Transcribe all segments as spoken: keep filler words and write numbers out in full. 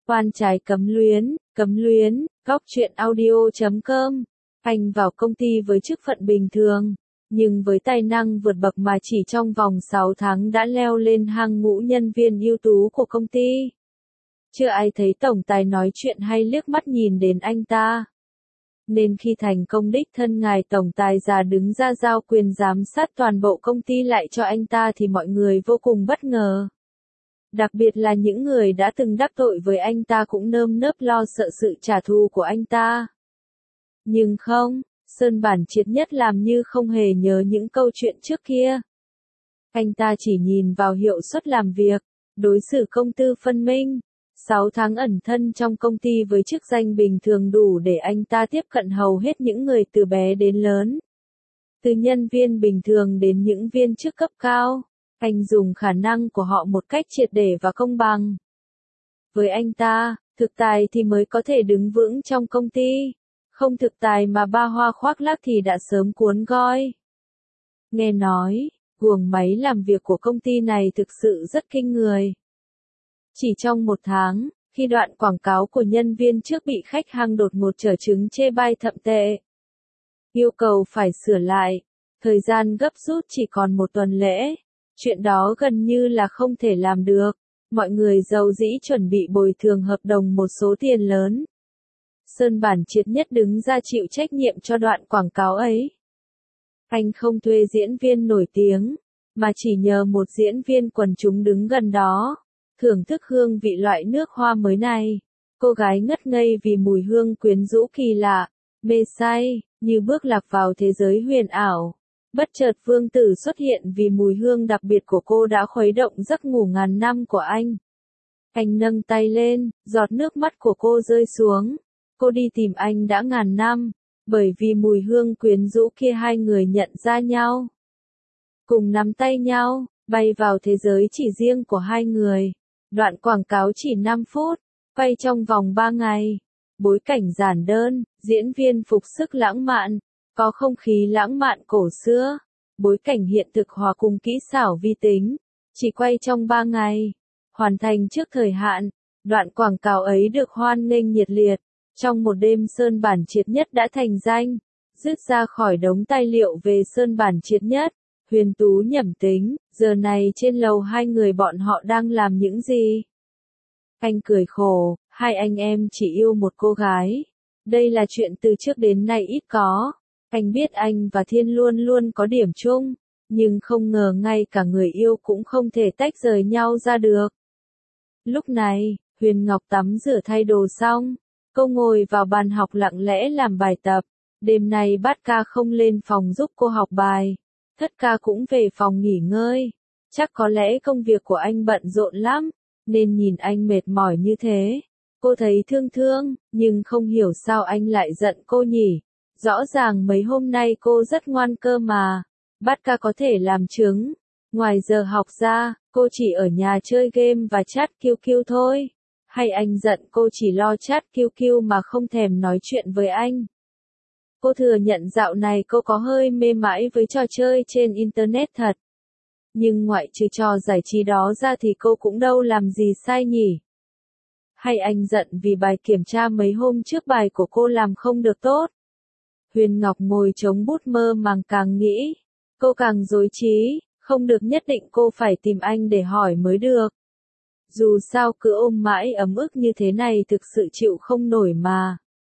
Oan trái cấm luyến, cấm luyến, góc truyện audio chấm com. Anh vào công ty với chức phận bình thường, nhưng với tài năng vượt bậc mà chỉ trong vòng sáu tháng đã leo lên hàng ngũ nhân viên ưu tú của công ty. Chưa ai thấy tổng tài nói chuyện hay liếc mắt nhìn đến anh ta. Nên khi thành công đích thân ngài tổng tài già đứng ra giao quyền giám sát toàn bộ công ty lại cho anh ta thì mọi người vô cùng bất ngờ. Đặc biệt là những người đã từng đắc tội với anh ta cũng nơm nớp lo sợ sự trả thù của anh ta. Nhưng không, Sơn Bản Triệt Nhất làm như không hề nhớ những câu chuyện trước kia. Anh ta chỉ nhìn vào hiệu suất làm việc, đối xử công tư phân minh. sáu tháng ẩn thân trong công ty với chức danh bình thường đủ để anh ta tiếp cận hầu hết những người từ bé đến lớn. Từ nhân viên bình thường đến những viên chức cấp cao, anh dùng khả năng của họ một cách triệt để và công bằng. Với anh ta, thực tài thì mới có thể đứng vững trong công ty, không thực tài mà ba hoa khoác lác thì đã sớm cuốn goi. Nghe nói, guồng máy làm việc của công ty này thực sự rất kinh người. Chỉ trong một tháng, khi đoạn quảng cáo của nhân viên trước bị khách hàng đột ngột trở chứng chê bai thậm tệ, yêu cầu phải sửa lại, thời gian gấp rút chỉ còn một tuần lễ, chuyện đó gần như là không thể làm được, mọi người dầu dĩ chuẩn bị bồi thường hợp đồng một số tiền lớn. Sơn Bản Triệt Nhất đứng ra chịu trách nhiệm cho đoạn quảng cáo ấy. Anh không thuê diễn viên nổi tiếng, mà chỉ nhờ một diễn viên quần chúng đứng gần đó, thưởng thức hương vị loại nước hoa mới này. Cô gái ngất ngây vì mùi hương quyến rũ kỳ lạ, mê say, như bước lạc vào thế giới huyền ảo. Bất chợt vương tử xuất hiện vì mùi hương đặc biệt của cô đã khuấy động giấc ngủ ngàn năm của anh. Anh nâng tay lên, giọt nước mắt của cô rơi xuống. Cô đi tìm anh đã ngàn năm, bởi vì mùi hương quyến rũ kia hai người nhận ra nhau. Cùng nắm tay nhau, bay vào thế giới chỉ riêng của hai người. Đoạn quảng cáo chỉ năm phút, quay trong vòng ba ngày. Bối cảnh giản đơn, diễn viên phục sức lãng mạn, có không khí lãng mạn cổ xưa. Bối cảnh hiện thực hòa cùng kỹ xảo vi tính, chỉ quay trong ba ngày. Hoàn thành trước thời hạn, đoạn quảng cáo ấy được hoan nghênh nhiệt liệt. Trong một đêm Sơn Bản Triệt Nhất đã thành danh. Rút ra khỏi đống tài liệu về Sơn Bản Triệt Nhất, Huyền Tú nhẩm tính, giờ này trên lầu hai người bọn họ đang làm những gì? Anh cười khổ, hai anh em chỉ yêu một cô gái. Đây là chuyện từ trước đến nay ít có. Anh biết anh và Thiên luôn luôn có điểm chung, nhưng không ngờ ngay cả người yêu cũng không thể tách rời nhau ra được. Lúc này, Huyền Ngọc tắm rửa thay đồ xong. Cô ngồi vào bàn học lặng lẽ làm bài tập. Đêm nay Bát Ca không lên phòng giúp cô học bài. Thất Ca cũng về phòng nghỉ ngơi. Chắc có lẽ công việc của anh bận rộn lắm, nên nhìn anh mệt mỏi như thế. Cô thấy thương thương, nhưng không hiểu sao anh lại giận cô nhỉ. Rõ ràng mấy hôm nay cô rất ngoan cơ mà. Bát Ca có thể làm chứng. Ngoài giờ học ra, cô chỉ ở nhà chơi game và chat Q Q thôi. Hay anh giận cô chỉ lo chat Q Q mà không thèm nói chuyện với anh? Cô thừa nhận dạo này cô có hơi mê mãi với trò chơi trên Internet thật. Nhưng ngoại trừ trò giải trí đó ra thì cô cũng đâu làm gì sai nhỉ? Hay anh giận vì bài kiểm tra mấy hôm trước bài của cô làm không được tốt? Huyền Ngọc ngồi chống bút mơ màng càng nghĩ. Cô càng rối trí, không được nhất định cô phải tìm anh để hỏi mới được. Dù sao cứ ôm mãi ấm ức như thế này thực sự chịu không nổi mà.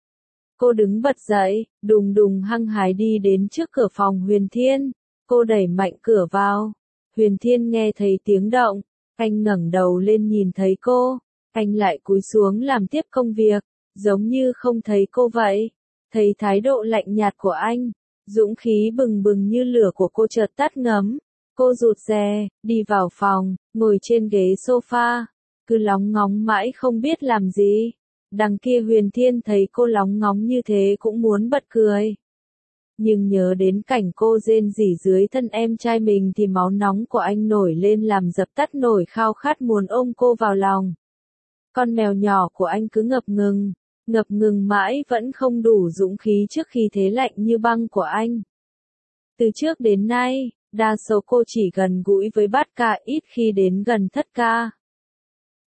Cô đứng bật dậy, đùng đùng hăng hái đi đến trước cửa phòng Huyền Thiên. Cô đẩy mạnh cửa vào. Huyền Thiên nghe thấy tiếng động. Anh ngẩng đầu lên nhìn thấy cô. Anh lại cúi xuống làm tiếp công việc, giống như không thấy cô vậy. Thấy thái độ lạnh nhạt của anh, dũng khí bừng bừng như lửa của cô chợt tắt ngấm. Cô rụt rè, đi vào phòng, ngồi trên ghế sofa, cứ lóng ngóng mãi không biết làm gì. Đằng kia Huyền Thiên thấy cô lóng ngóng như thế cũng muốn bật cười. Nhưng nhớ đến cảnh cô rên rỉ dưới thân em trai mình thì máu nóng của anh nổi lên làm dập tắt nổi khao khát muốn ôm cô vào lòng. Con mèo nhỏ của anh cứ ngập ngừng, ngập ngừng mãi vẫn không đủ dũng khí trước khi thế lạnh như băng của anh. Từ trước đến nay, đa số cô chỉ gần gũi với Bát Ca ít khi đến gần Thất Ca.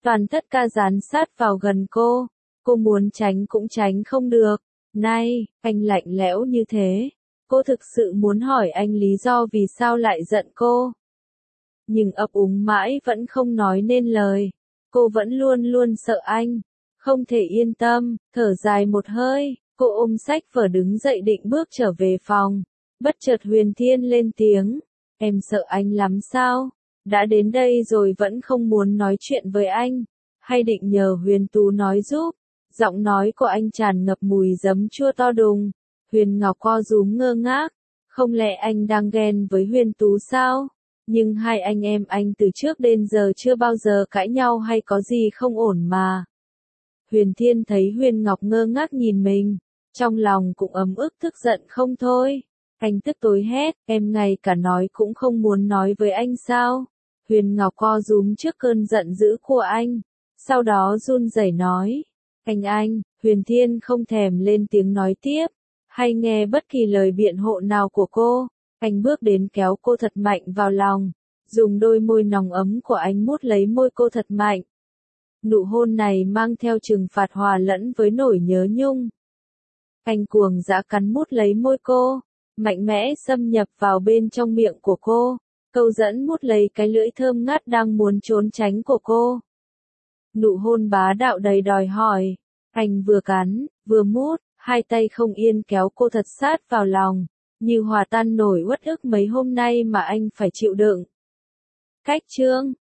Toàn thất ca dán sát vào gần cô. Cô muốn tránh cũng tránh không được. Này, anh lạnh lẽo như thế. Cô thực sự muốn hỏi anh lý do vì sao lại giận cô. Nhưng ấp úng mãi vẫn không nói nên lời. Cô vẫn luôn luôn sợ anh. Không thể yên tâm, thở dài một hơi. Cô ôm sách vở đứng dậy định bước trở về phòng. Bất chợt Huyền Thiên lên tiếng. Em sợ anh lắm sao? Đã đến đây rồi vẫn không muốn nói chuyện với anh. Hay định nhờ Huyền Tú nói giúp? Giọng nói của anh tràn ngập mùi giấm chua to đùng. Huyền Ngọc co rúm ngơ ngác. Không lẽ anh đang ghen với Huyền Tú sao? Nhưng hai anh em anh từ trước đến giờ chưa bao giờ cãi nhau hay có gì không ổn mà. Huyền Thiên thấy Huyền Ngọc ngơ ngác nhìn mình. Trong lòng cũng ấm ức tức giận không thôi. Anh tức tối hét, em ngay cả nói cũng không muốn nói với anh sao? Huyền Ngọc co rúm trước cơn giận dữ của anh. Sau đó run rẩy nói. Anh anh, Huyền Thiên không thèm lên tiếng nói tiếp. Hay nghe bất kỳ lời biện hộ nào của cô. Anh bước đến kéo cô thật mạnh vào lòng. Dùng đôi môi nóng ấm của anh mút lấy môi cô thật mạnh. Nụ hôn này mang theo trừng phạt hòa lẫn với nỗi nhớ nhung. Anh cuồng dã cắn mút lấy môi cô. Mạnh mẽ xâm nhập vào bên trong miệng của cô. Câu dẫn mút lấy cái lưỡi thơm ngát đang muốn trốn tránh của cô. Nụ hôn bá đạo đầy đòi hỏi. Anh vừa cắn, vừa mút, hai tay không yên kéo cô thật sát vào lòng. Như hòa tan nổi uất ức mấy hôm nay mà anh phải chịu đựng. Cách chương